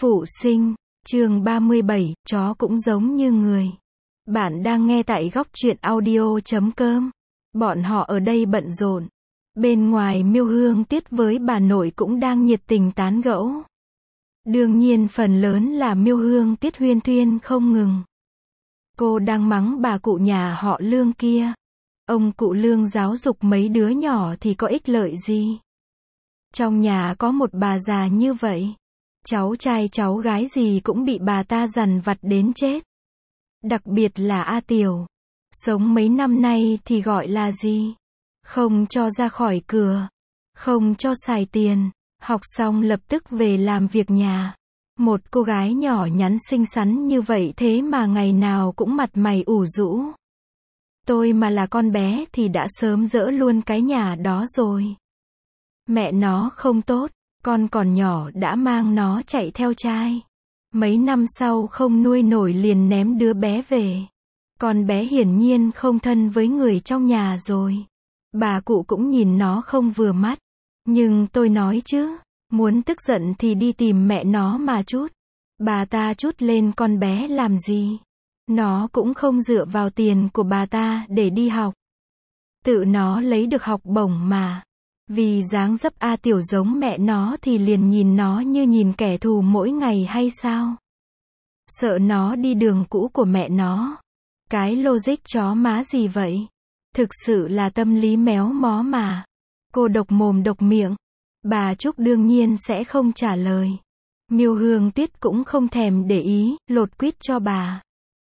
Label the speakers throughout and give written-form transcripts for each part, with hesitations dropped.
Speaker 1: Phụ sinh, chương 37, chó cũng giống như người. Bạn đang nghe tại góc truyện audio.com. Bọn họ ở đây bận rộn. Bên ngoài Miêu Hương Tiết với bà nội cũng đang nhiệt tình tán gẫu. Đương nhiên phần lớn là Miêu Hương Tiết huyên thuyên không ngừng. Cô đang mắng bà cụ nhà họ Lương kia. Ông cụ Lương giáo dục mấy đứa nhỏ thì có ích lợi gì? Trong nhà có một bà già như vậy. Cháu trai cháu gái gì cũng bị bà ta dằn vặt đến chết. Đặc biệt là A Tiểu. Sống mấy năm nay thì gọi là gì? Không cho ra khỏi cửa. Không cho xài tiền. Học xong lập tức về làm việc nhà. Một cô gái nhỏ nhắn xinh xắn như vậy thế mà ngày nào cũng mặt mày ủ rũ. Tôi mà là con bé thì đã sớm dỡ luôn cái nhà đó rồi. Mẹ nó không tốt. Con còn nhỏ đã mang nó chạy theo trai. Mấy năm sau không nuôi nổi liền ném đứa bé về. Con bé hiển nhiên không thân với người trong nhà rồi. Bà cụ cũng nhìn nó không vừa mắt. Nhưng tôi nói chứ, muốn tức giận thì đi tìm mẹ nó mà trút. Bà ta trút lên con bé làm gì? Nó cũng không dựa vào tiền của bà ta để đi học. Tự nó lấy được học bổng mà. Vì dáng dấp A Tiểu giống mẹ nó thì liền nhìn nó như nhìn kẻ thù mỗi ngày hay sao? Sợ nó đi đường cũ của mẹ nó. Cái logic chó má gì vậy? Thực sự là tâm lý méo mó mà. Cô độc mồm độc miệng. Bà Trúc đương nhiên sẽ không trả lời. Miêu Hương Tiết cũng không thèm để ý, lột quýt cho bà.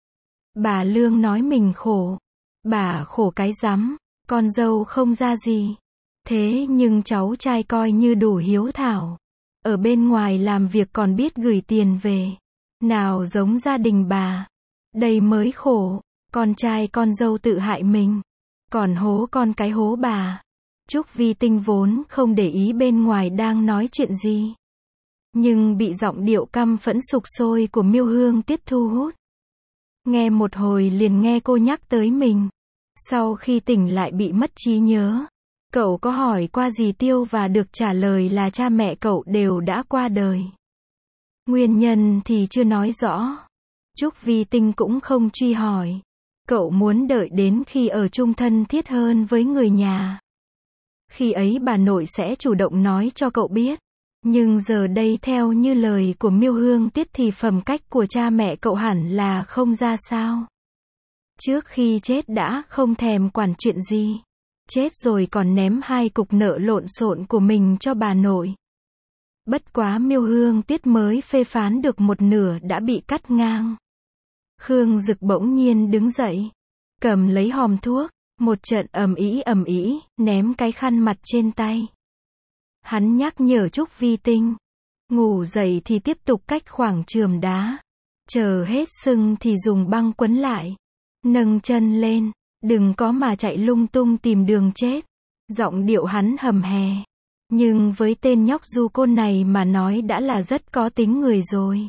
Speaker 1: Bà Lương nói mình khổ. Bà khổ cái rắm, con dâu không ra gì. Thế nhưng cháu trai coi như đủ hiếu thảo. Ở bên ngoài làm việc còn biết gửi tiền về. Nào giống gia đình bà. Đây mới khổ. Con trai con dâu tự hại mình. Còn hố con cái hố bà. Trúc Vi Tinh vốn không để ý bên ngoài đang nói chuyện gì. Nhưng bị giọng điệu căm phẫn sục sôi của Miêu Hương Tiết thu hút. Nghe một hồi liền nghe cô nhắc tới mình. Sau khi tỉnh lại bị mất trí nhớ. Cậu có hỏi qua dì Tiêu và được trả lời là cha mẹ cậu đều đã qua đời. Nguyên nhân thì chưa nói rõ. Trúc Vi Tinh cũng không truy hỏi. Cậu muốn đợi đến khi ở chung thân thiết hơn với người nhà. Khi ấy bà nội sẽ chủ động nói cho cậu biết. Nhưng giờ đây theo như lời của Miêu Hương Tiết thì phẩm cách của cha mẹ cậu hẳn là không ra sao. Trước khi chết đã không thèm quản chuyện gì. Chết rồi còn ném hai cục nợ lộn xộn của mình cho bà nội. Bất quá Miêu Hương Tiết mới phê phán được một nửa đã bị cắt ngang. Khương Dực bỗng nhiên đứng dậy. Cầm lấy hòm thuốc. Một trận ầm ĩ, ném cái khăn mặt trên tay. Hắn nhắc nhở Trúc Vi Tinh. Ngủ dậy thì tiếp tục cách khoảng chườm đá. Chờ hết sưng thì dùng băng quấn lại. Nâng chân lên. Đừng có mà chạy lung tung tìm đường chết. Giọng điệu hắn hầm hè. Nhưng với tên nhóc du côn này mà nói đã là rất có tính người rồi.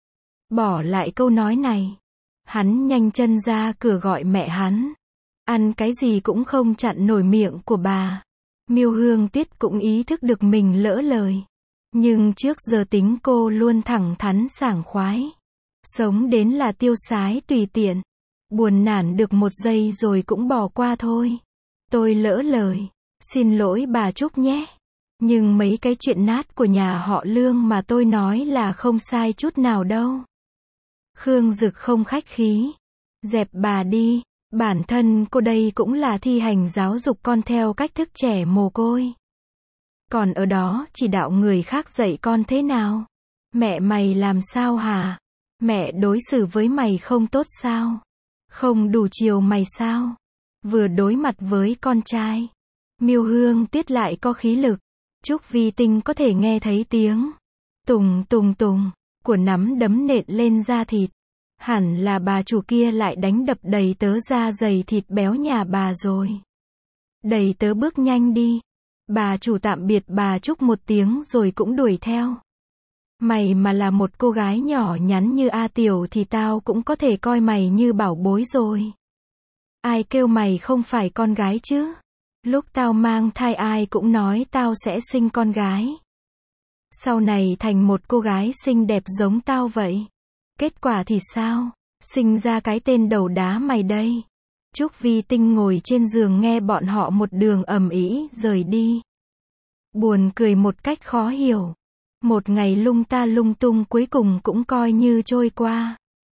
Speaker 1: Bỏ lại câu nói này. Hắn nhanh chân ra cửa gọi mẹ hắn. Ăn cái gì cũng không chặn nổi miệng của bà. Miêu Hương Tiết cũng ý thức được mình lỡ lời. Nhưng trước giờ tính cô luôn thẳng thắn sảng khoái. Sống đến là tiêu sái tùy tiện. Buồn nản được một giây rồi cũng bỏ qua thôi. Tôi lỡ lời. Xin lỗi bà Trúc nhé. Nhưng mấy cái chuyện nát của nhà họ Lương mà tôi nói là không sai chút nào đâu. Khương Dực không khách khí. Dẹp bà đi. Bản thân cô đây cũng là thi hành giáo dục con theo cách thức trẻ mồ côi. Còn ở đó chỉ đạo người khác dạy con thế nào? Mẹ mày làm sao hả? Mẹ đối xử với mày không tốt sao? Không đủ chiều mày sao? Vừa đối mặt với con trai. Miêu Hương Tiết lại có khí lực. Trúc Vi Tinh có thể nghe thấy tiếng tùng tùng tùng của nắm đấm nện lên da thịt. Hẳn là bà chủ kia lại đánh đập đầy tớ da dày thịt béo nhà bà rồi. Đầy tớ bước nhanh đi. Bà chủ tạm biệt bà Trúc một tiếng rồi cũng đuổi theo. Mày mà là một cô gái nhỏ nhắn như A Tiểu thì tao cũng có thể coi mày như bảo bối rồi. Ai kêu mày không phải con gái chứ? Lúc tao mang thai ai cũng nói tao sẽ sinh con gái. sau này thành một cô gái xinh đẹp giống tao vậy. Kết quả thì sao? Sinh ra cái tên đầu đá mày đây. Trúc Vi Tinh ngồi trên giường nghe bọn họ một đường ầm ĩ rời đi. Buồn cười một cách khó hiểu. Một ngày lung ta lung tung cuối cùng cũng coi như trôi qua.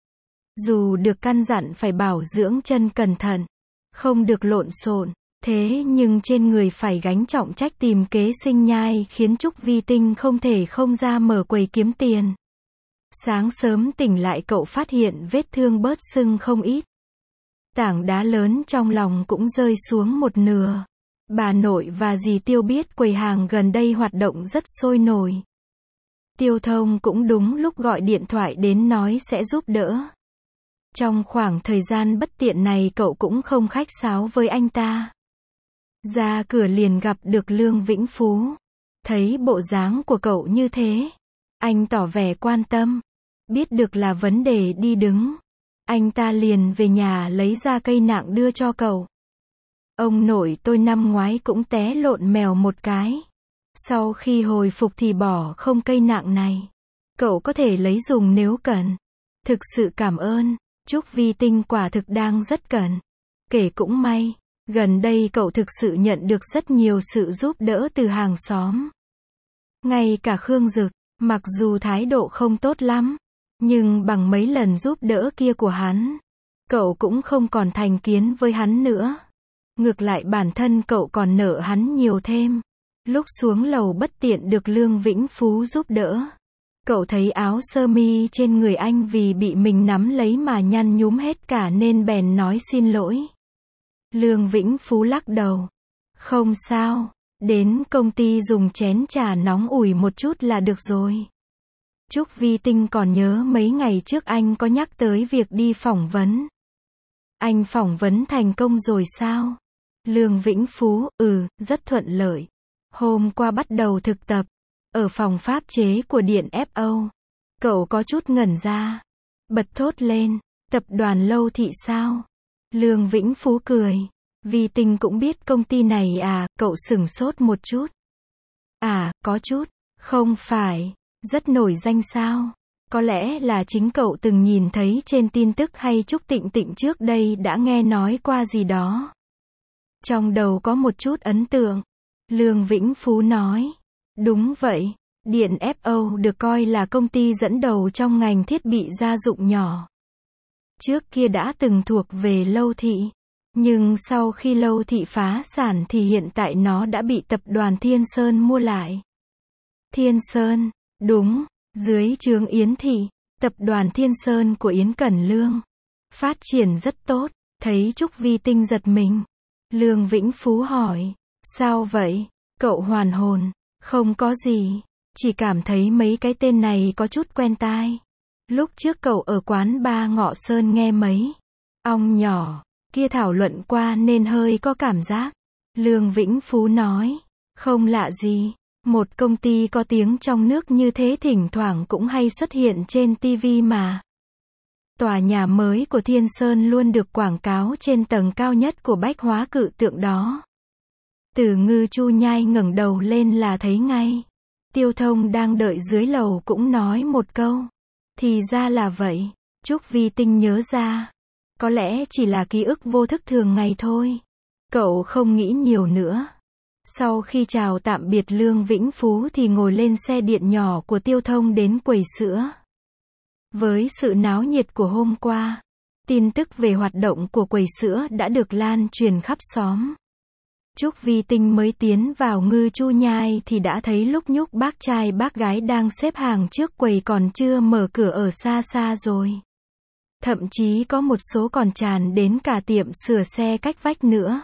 Speaker 1: Dù được căn dặn phải bảo dưỡng chân cẩn thận, không được lộn xộn, thế nhưng trên người phải gánh trọng trách tìm kế sinh nhai khiến Trúc Vi Tinh không thể không ra mở quầy kiếm tiền. Sáng sớm tỉnh lại cậu phát hiện vết thương bớt sưng không ít. Tảng đá lớn trong lòng cũng rơi xuống một nửa. Bà nội và dì Tiêu biết quầy hàng gần đây hoạt động rất sôi nổi. Tiêu Thông cũng đúng lúc gọi điện thoại đến nói sẽ giúp đỡ. Trong khoảng thời gian bất tiện này cậu cũng không khách sáo với anh ta. Ra cửa liền gặp được Lương Vĩnh Phú. Thấy bộ dáng của cậu như thế, anh tỏ vẻ quan tâm. Biết được là vấn đề đi đứng, anh ta liền về nhà lấy ra cây nạng đưa cho cậu. Ông nội tôi năm ngoái cũng té lộn mèo một cái. Sau khi hồi phục thì bỏ không cây nạng này. Cậu có thể lấy dùng nếu cần. Thực sự cảm ơn. Trúc Vi Tinh quả thực đang rất cần. Kể cũng may, gần đây cậu thực sự nhận được rất nhiều sự giúp đỡ từ hàng xóm. Ngay cả Khương Dực, mặc dù thái độ không tốt lắm, nhưng bằng mấy lần giúp đỡ kia của hắn, cậu cũng không còn thành kiến với hắn nữa. Ngược lại bản thân cậu còn nợ hắn nhiều thêm. Lúc xuống lầu bất tiện được Lương Vĩnh Phú giúp đỡ. Cậu thấy áo sơ mi trên người anh vì bị mình nắm lấy mà nhăn nhúm hết cả nên bèn nói xin lỗi. Lương Vĩnh Phú lắc đầu. Không sao, đến công ty dùng chén trà nóng ủi một chút là được rồi. Trúc Vi Tinh còn nhớ mấy ngày trước anh có nhắc tới việc đi phỏng vấn. Anh phỏng vấn thành công rồi sao? Lương Vĩnh Phú, rất thuận lợi. Hôm qua bắt đầu thực tập, ở phòng pháp chế của Điện FO. Cậu có chút ngẩn ra. Bật thốt lên, tập đoàn Lâu Thị sao? Lương Vĩnh Phú cười. Vi Tinh cũng biết công ty này à, cậu sửng sốt một chút. À, có chút. Không phải, rất nổi danh sao? Có lẽ là chính cậu từng nhìn thấy trên tin tức hay Trúc Tịnh Tịnh trước đây đã nghe nói qua gì đó. Trong đầu có một chút ấn tượng. Lương Vĩnh Phú nói. Đúng vậy, Điện FO được coi là công ty dẫn đầu trong ngành thiết bị gia dụng nhỏ. Trước kia đã từng thuộc về Lâu Thị. Nhưng sau khi Lâu Thị phá sản thì hiện tại nó đã bị tập đoàn Thiên Sơn mua lại. Thiên Sơn, đúng, dưới trướng Yến Thị, tập đoàn Thiên Sơn của Yến Cẩn Lương. Phát triển rất tốt, thấy Trúc Vi Tinh giật mình. Lương Vĩnh Phú hỏi, sao vậy? Cậu hoàn hồn, không có gì, chỉ cảm thấy mấy cái tên này có chút quen tai. Lúc trước cậu ở quán ba Ngọ Sơn nghe mấy ong nhỏ kia thảo luận qua nên hơi có cảm giác. Lương Vĩnh Phú nói, không lạ gì, một công ty có tiếng trong nước như thế thỉnh thoảng cũng hay xuất hiện trên TV mà. Tòa nhà mới của Thiên Sơn luôn được quảng cáo trên tầng cao nhất của bách hóa cự tượng đó. Từ Ngư Chu Nhai ngẩng đầu lên là thấy ngay. Tiêu Thông đang đợi dưới lầu cũng nói một câu. Thì ra là vậy. Trúc Vi Tinh nhớ ra. Có lẽ chỉ là ký ức vô thức thường ngày thôi. Cậu không nghĩ nhiều nữa. Sau khi chào tạm biệt Lương Vĩnh Phú thì ngồi lên xe điện nhỏ của Tiêu Thông đến quầy sữa. Với sự náo nhiệt của hôm qua, tin tức về hoạt động của quầy sữa đã được lan truyền khắp xóm. Trúc Vi Tinh mới tiến vào Ngư Chu Nhai thì đã thấy lúc nhúc bác trai bác gái đang xếp hàng trước quầy còn chưa mở cửa ở xa xa rồi. Thậm chí có một số còn tràn đến cả tiệm sửa xe cách vách nữa.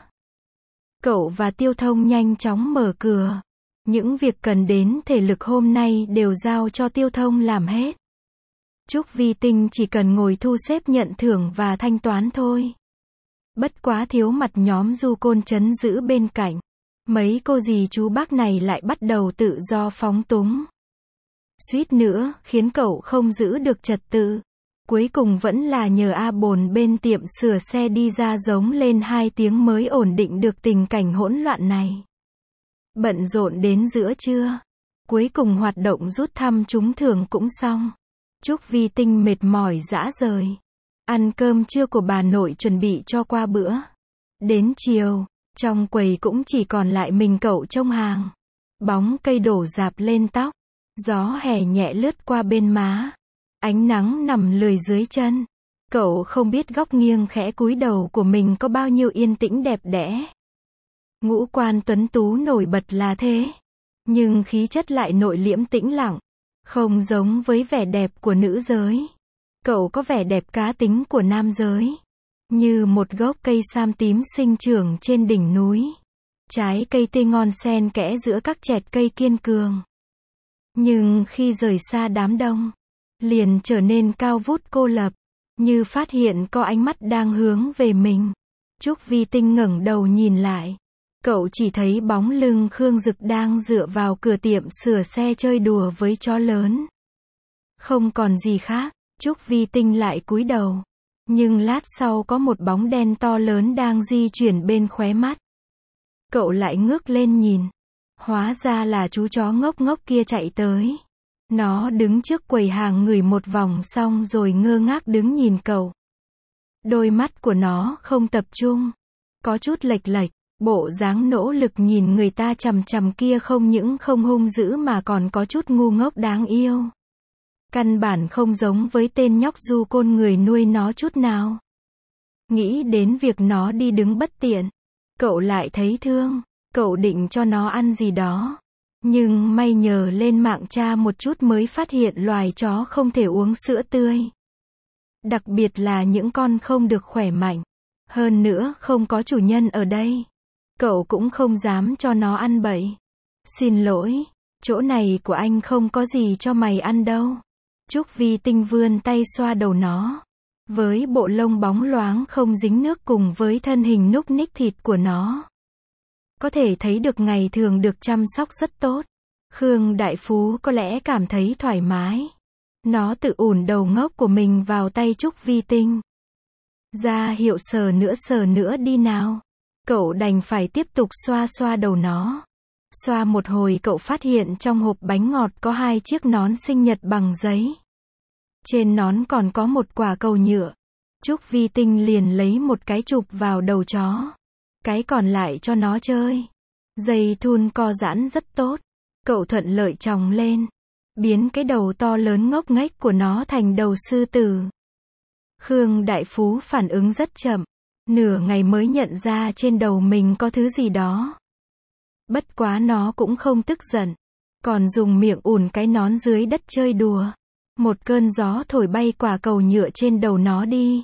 Speaker 1: Cậu và Tiêu Thông nhanh chóng mở cửa. Những việc cần đến thể lực hôm nay đều giao cho Tiêu Thông làm hết. Trúc Vi Tinh chỉ cần ngồi thu xếp nhận thưởng và thanh toán thôi. Bất quá thiếu mặt nhóm Du Côn trấn giữ bên cạnh. Mấy cô dì chú bác này lại bắt đầu tự do phóng túng. Suýt nữa khiến cậu không giữ được trật tự. Cuối cùng vẫn là nhờ A Bồn bên tiệm sửa xe đi ra giống lên 2 tiếng mới ổn định được tình cảnh hỗn loạn này. Bận rộn đến giữa trưa. Cuối cùng hoạt động rút thăm trúng thưởng cũng xong. Trúc Vi Tinh mệt mỏi rã rời. Ăn cơm trưa của bà nội chuẩn bị cho qua bữa. Đến chiều, trong quầy cũng chỉ còn lại mình cậu trông hàng. Bóng cây đổ rạp lên tóc. Gió hè nhẹ lướt qua bên má. Ánh nắng nằm lười dưới chân. Cậu không biết góc nghiêng khẽ cúi đầu của mình có bao nhiêu yên tĩnh đẹp đẽ. Ngũ quan tuấn tú nổi bật là thế. Nhưng khí chất lại nội liễm tĩnh lặng. Không giống với vẻ đẹp của nữ giới. Cậu có vẻ đẹp cá tính của nam giới. Như một gốc cây sam tím sinh trưởng trên đỉnh núi. Trái cây tươi ngon xen kẽ giữa các chẹt cây kiên cường. Nhưng khi rời xa đám đông, liền trở nên cao vút cô lập. Như phát hiện có ánh mắt đang hướng về mình. Trúc Vi Tinh ngẩng đầu nhìn lại. Cậu chỉ thấy bóng lưng Khương Dực đang dựa vào cửa tiệm sửa xe chơi đùa với chó lớn. Không còn gì khác, Trúc Vi Tinh lại cúi đầu. Nhưng lát sau có một bóng đen to lớn đang di chuyển bên khóe mắt. Cậu lại ngước lên nhìn. Hóa ra là chú chó ngốc ngốc kia chạy tới. Nó đứng trước quầy hàng ngửi một vòng xong rồi ngơ ngác đứng nhìn cậu. Đôi mắt của nó không tập trung. Có chút lệch lệch. Bộ dáng nỗ lực nhìn người ta chằm chằm kia không những không hung dữ mà còn có chút ngu ngốc đáng yêu. Căn bản không giống với tên nhóc du côn người nuôi nó chút nào. Nghĩ đến việc nó đi đứng bất tiện. Cậu lại thấy thương. Cậu định cho nó ăn gì đó. Nhưng may nhờ lên mạng tra một chút mới phát hiện loài chó không thể uống sữa tươi. Đặc biệt là những con không được khỏe mạnh. Hơn nữa không có chủ nhân ở đây. Cậu cũng không dám cho nó ăn bậy. Xin lỗi, chỗ này của anh không có gì cho mày ăn đâu. Trúc Vi Tinh vươn tay xoa đầu nó. Với bộ lông bóng loáng không dính nước cùng với thân hình núc ních thịt của nó. Có thể thấy được ngày thường được chăm sóc rất tốt. Khương Đại Phú có lẽ cảm thấy thoải mái. Nó tự ủn đầu ngốc của mình vào tay Trúc Vi Tinh. Ra hiệu sờ nữa đi nào. Cậu đành phải tiếp tục xoa xoa đầu nó. Xoa một hồi cậu phát hiện trong hộp bánh ngọt có 2 chiếc nón sinh nhật bằng giấy. Trên nón còn có một quả cầu nhựa. Trúc Vi Tinh liền lấy một cái chụp vào đầu chó. Cái còn lại cho nó chơi. Dây thun co giãn rất tốt. Cậu thuận lợi chòng lên. Biến cái đầu to lớn ngốc nghếch của nó thành đầu sư tử. Khương Đại Phú phản ứng rất chậm. Nửa ngày mới nhận ra trên đầu mình có thứ gì đó. Bất quá nó cũng không tức giận. Còn dùng miệng ủn cái nón dưới đất chơi đùa. Một cơn gió thổi bay quả cầu nhựa trên đầu nó đi.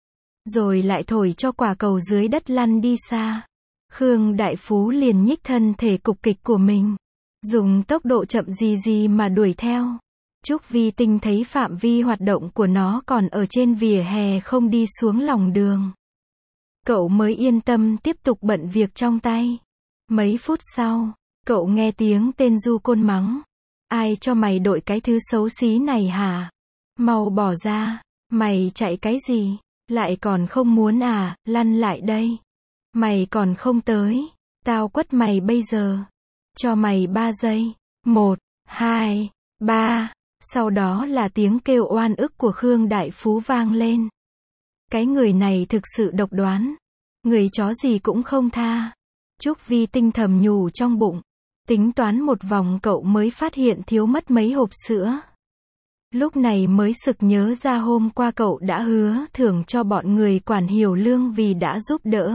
Speaker 1: Rồi lại thổi cho quả cầu dưới đất lăn đi xa. Khương Đại Phú liền nhích thân thể cục kịch của mình. Dùng tốc độ chậm gì mà đuổi theo. Trúc Vi Tinh thấy phạm vi hoạt động của nó còn ở trên vỉa hè không đi xuống lòng đường. Cậu mới yên tâm tiếp tục bận việc trong tay. Mấy phút sau, cậu nghe tiếng tên du côn mắng. Ai cho mày đội cái thứ xấu xí này hả? Mau bỏ ra, mày chạy cái gì? Lại còn không muốn à, lăn lại đây. Mày còn không tới, tao quất mày bây giờ. Cho mày 3 giây. 1, 2, 3. Sau đó là tiếng kêu oan ức của Khương Đại Phú vang lên. Cái người này thực sự độc đoán. Người chó gì cũng không tha. Trúc Vi Tinh thầm nhủ trong bụng. Tính toán một vòng cậu mới phát hiện thiếu mất mấy hộp sữa. Lúc này mới sực nhớ ra hôm qua cậu đã hứa thưởng cho bọn người quản Hiểu Lương vì đã giúp đỡ.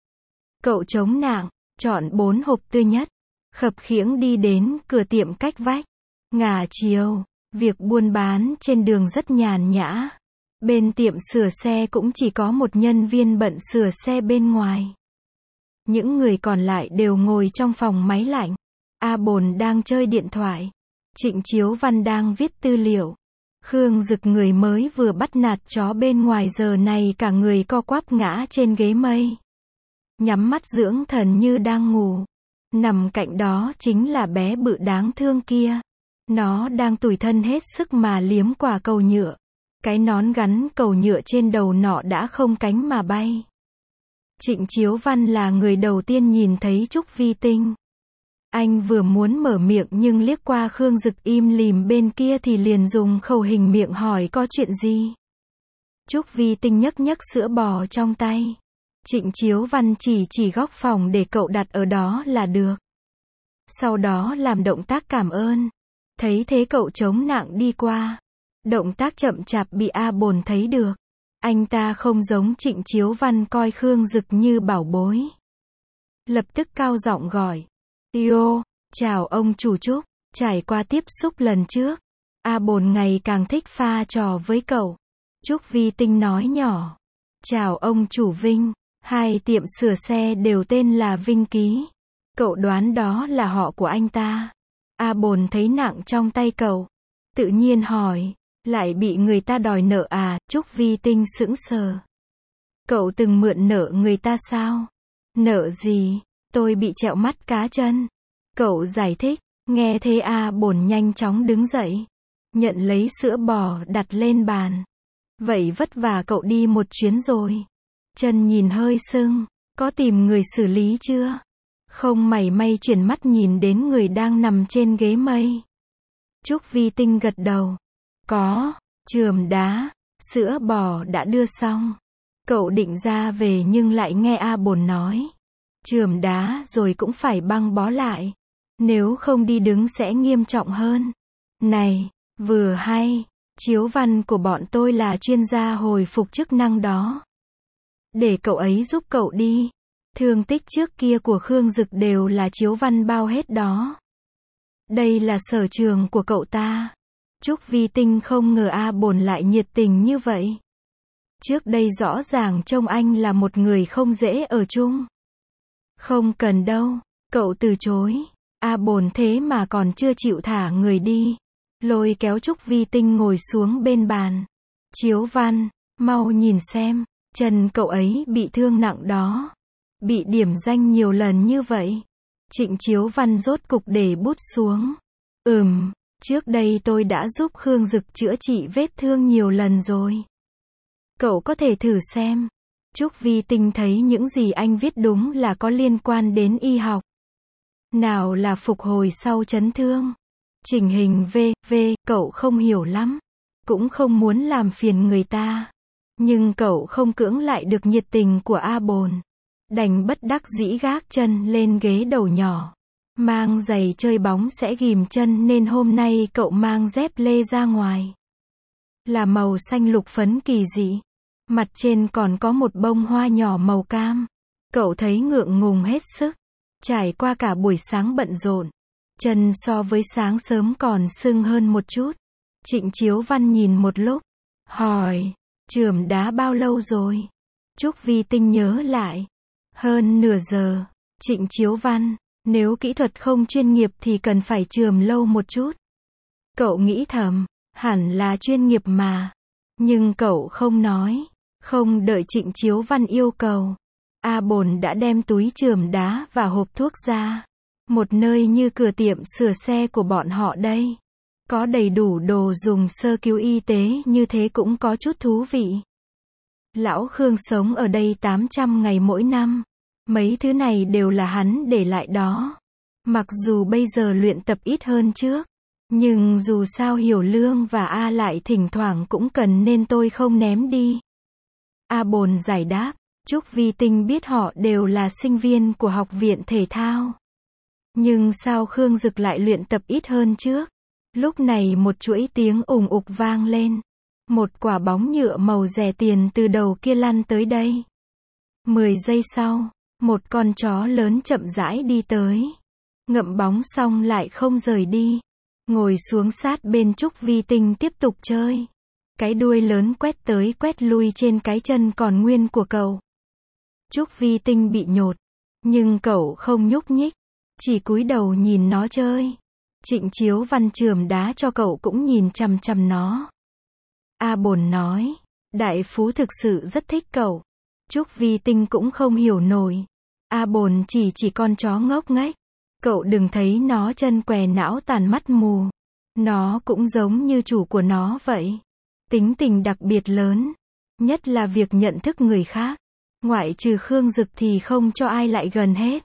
Speaker 1: Cậu chống nạng, chọn 4 hộp tươi nhất. Khập khiễng đi đến cửa tiệm cách vách. Ngả chiều, việc buôn bán trên đường rất nhàn nhã. Bên tiệm sửa xe cũng chỉ có một nhân viên bận sửa xe bên ngoài. Những người còn lại đều ngồi trong phòng máy lạnh. A Bồn đang chơi điện thoại. Trịnh Chiếu Văn đang viết tư liệu. Khương Dực người mới vừa bắt nạt chó bên ngoài giờ này cả người co quắp ngã trên ghế mây. Nhắm mắt dưỡng thần như đang ngủ. Nằm cạnh đó chính là bé bự đáng thương kia. Nó đang tủi thân hết sức mà liếm quả cầu nhựa. Cái nón gắn cầu nhựa trên đầu nọ đã không cánh mà bay. Trịnh Chiếu Văn là người đầu tiên nhìn thấy Trúc Vi Tinh. Anh vừa muốn mở miệng nhưng liếc qua Khương Dực im lìm bên kia thì liền dùng khẩu hình miệng hỏi có chuyện gì. Trúc Vi Tinh nhấc nhấc sữa bò trong tay. Trịnh Chiếu Văn chỉ góc phòng để cậu đặt ở đó là được. Sau đó làm động tác cảm ơn. Thấy thế cậu chống nặng đi qua. Động tác chậm chạp bị A Bồn thấy được. Anh ta không giống Trịnh Chiếu Văn coi Khương Dực như bảo bối. Lập tức cao giọng gọi. Yo, chào ông chủ Trúc. Trải qua tiếp xúc lần trước, A Bồn ngày càng thích pha trò với cậu. Trúc Vi Tinh nói nhỏ. Chào ông chủ Vinh. Hai tiệm sửa xe đều tên là Vinh Ký. Cậu đoán đó là họ của anh ta. A Bồn thấy nặng trong tay cậu. Tự nhiên hỏi. Lại bị người ta đòi nợ à? Trúc Vi Tinh sững sờ. Cậu từng mượn nợ người ta sao? Nợ gì? Tôi bị trẹo mắt cá chân. Cậu giải thích. Nghe thế A Bồn nhanh chóng đứng dậy. Nhận lấy sữa bò đặt lên bàn. Vậy vất vả cậu đi một chuyến rồi. Chân nhìn hơi sưng. Có tìm người xử lý chưa? Không mảy may chuyển mắt nhìn đến người đang nằm trên ghế mây. Trúc Vi Tinh gật đầu. Có, chườm đá, sữa bò đã đưa xong. Cậu định ra về nhưng lại nghe A Bồn nói. Chườm đá rồi cũng phải băng bó lại. Nếu không đi đứng sẽ nghiêm trọng hơn. Này, vừa hay, Chiếu Văn của bọn tôi là chuyên gia hồi phục chức năng đó. Để cậu ấy giúp cậu đi. Thương tích trước kia của Khương Dực đều là Chiếu Văn bao hết đó. Đây là sở trường của cậu ta. Trúc Vi Tinh không ngờ A Bồn lại nhiệt tình như vậy. Trước đây rõ ràng trông anh là một người không dễ ở chung. Không cần đâu, cậu từ chối. A Bồn thế mà còn chưa chịu thả người đi. Lôi kéo Trúc Vi Tinh ngồi xuống bên bàn. Chiếu Văn, mau nhìn xem, chân cậu ấy bị thương nặng đó. Bị điểm danh nhiều lần như vậy. Trịnh Chiếu Văn rốt cục để bút xuống. Trước đây tôi đã giúp Khương Dực chữa trị vết thương nhiều lần rồi. Cậu có thể thử xem. Trúc Vi Tinh thấy những gì anh viết đúng là có liên quan đến y học. Nào là phục hồi sau chấn thương. Chỉnh hình v.v. Cậu không hiểu lắm. Cũng không muốn làm phiền người ta. Nhưng cậu không cưỡng lại được nhiệt tình của A Bồn. Đành bất đắc dĩ gác chân lên ghế đầu nhỏ. Mang giày chơi bóng sẽ ghìm chân nên hôm nay cậu mang dép lê ra ngoài. Là màu xanh lục phấn kỳ dị. Mặt trên còn có một bông hoa nhỏ màu cam. Cậu thấy ngượng ngùng hết sức. Trải qua cả buổi sáng bận rộn. Chân so với sáng sớm còn sưng hơn một chút. Trịnh Chiếu Văn nhìn một lúc. Hỏi. Chườm đá bao lâu rồi? Trúc Vi Tinh nhớ lại. Hơn nửa giờ. Trịnh Chiếu Văn. Nếu kỹ thuật không chuyên nghiệp thì cần phải chườm lâu một chút. Cậu nghĩ thầm. Hẳn là chuyên nghiệp mà. Nhưng cậu không nói. Không đợi Trịnh Chiếu Văn yêu cầu. A Bồn đã đem túi chườm đá và hộp thuốc ra. Một nơi như cửa tiệm sửa xe của bọn họ đây. Có đầy đủ đồ dùng sơ cứu y tế như thế cũng có chút thú vị. Lão Khương sống ở đây 800 ngày mỗi năm. Mấy thứ này đều là hắn để lại đó. Mặc dù bây giờ luyện tập ít hơn trước. Nhưng dù sao Hiểu Lương và A lại thỉnh thoảng cũng cần nên tôi không ném đi. A Bồn giải đáp. Trúc Vi Tinh biết họ đều là sinh viên của học viện thể thao. Nhưng sao Khương Dực lại luyện tập ít hơn trước? Lúc này một chuỗi tiếng ùng ục vang lên. Một quả bóng nhựa màu rẻ tiền từ đầu kia lăn tới đây. 10 giây sau, một con chó lớn chậm rãi đi tới. Ngậm bóng xong lại không rời đi. Ngồi xuống sát bên Trúc Vi Tinh tiếp tục chơi. Cái đuôi lớn quét tới quét lui trên cái chân còn nguyên của cậu. Trúc Vi Tinh bị nhột. Nhưng cậu không nhúc nhích. Chỉ cúi đầu nhìn nó chơi. Trịnh Chiếu Văn chườm đá cho cậu cũng nhìn chằm chằm nó. A Bồn nói. Đại phú thực sự rất thích cậu. Trúc Vi Tinh cũng không hiểu nổi. A Bồn chỉ con chó ngốc nghếch. Cậu đừng thấy nó chân què não tàn mắt mù. Nó cũng giống như chủ của nó vậy. Tính tình đặc biệt lớn. Nhất là việc nhận thức người khác. Ngoại trừ Khương Dực thì không cho ai lại gần hết.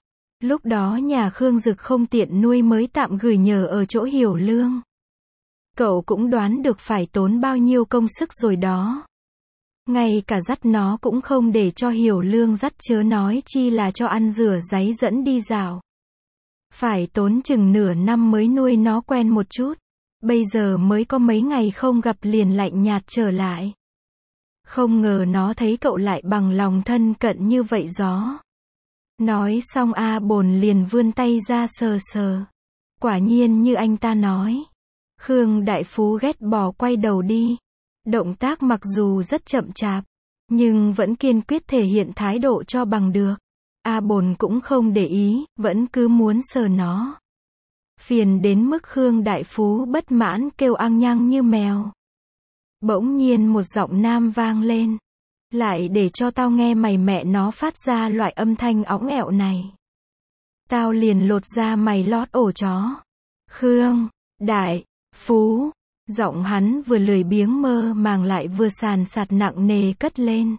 Speaker 1: Lúc đó nhà Khương Dực không tiện nuôi mới tạm gửi nhờ ở chỗ Hiểu Lương. Cậu cũng đoán được phải tốn bao nhiêu công sức rồi đó. Ngay cả dắt nó cũng không để cho Hiểu Lương dắt, chớ nói chi là cho ăn rửa ráy dẫn đi dạo. Phải tốn chừng nửa năm mới nuôi nó quen một chút. Bây giờ mới có mấy ngày không gặp liền lạnh nhạt trở lại. Không ngờ nó thấy cậu lại bằng lòng thân cận như vậy gió. Nói xong A Bồn liền vươn tay ra sờ sờ. Quả nhiên như anh ta nói. Khương đại phú ghét bỏ quay đầu đi. Động tác mặc dù rất chậm chạp, nhưng vẫn kiên quyết thể hiện thái độ cho bằng được. A Bồn cũng không để ý, vẫn cứ muốn sờ nó. Phiền đến mức Khương đại phú bất mãn kêu ăng nhăng như mèo. Bỗng nhiên một giọng nam vang lên. Lại để cho tao nghe mày mẹ nó phát ra loại âm thanh óng ẹo này. Tao liền lột ra mày lót ổ chó. Khương đại phú. Giọng hắn vừa lười biếng mơ màng lại vừa sàn sạt nặng nề cất lên.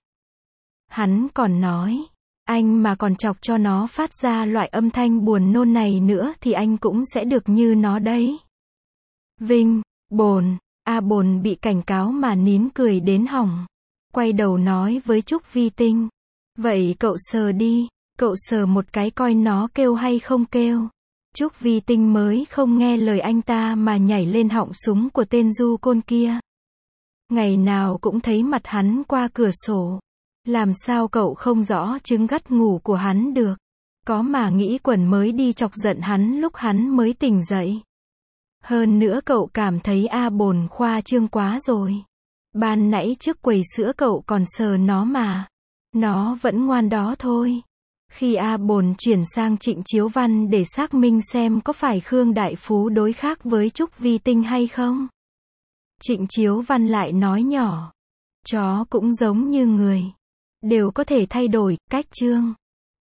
Speaker 1: Hắn còn nói, anh mà còn chọc cho nó phát ra loại âm thanh buồn nôn này nữa thì anh cũng sẽ được như nó đấy. Vinh, Bồn, A Bồn bị cảnh cáo mà nín cười đến hỏng. Quay đầu nói với Trúc Vi Tinh. Vậy cậu sờ đi, cậu sờ một cái coi nó kêu hay không kêu. Trúc Vi Tinh mới không nghe lời anh ta mà nhảy lên họng súng của tên du côn kia. Ngày nào cũng thấy mặt hắn qua cửa sổ. Làm sao cậu không rõ trứng gắt ngủ của hắn được. Có mà nghĩ quẩn mới đi chọc giận hắn lúc hắn mới tỉnh dậy. Hơn nữa cậu cảm thấy A Bồn khoa trương quá rồi. Ban nãy trước quầy sữa cậu còn sờ nó mà. Nó vẫn ngoan đó thôi. Khi A Bồn chuyển sang Trịnh Chiếu Văn để xác minh xem có phải Khương đại phú đối khác với Trúc Vi Tinh hay không. Trịnh Chiếu Văn lại nói nhỏ. Chó cũng giống như người. Đều có thể thay đổi cách chương.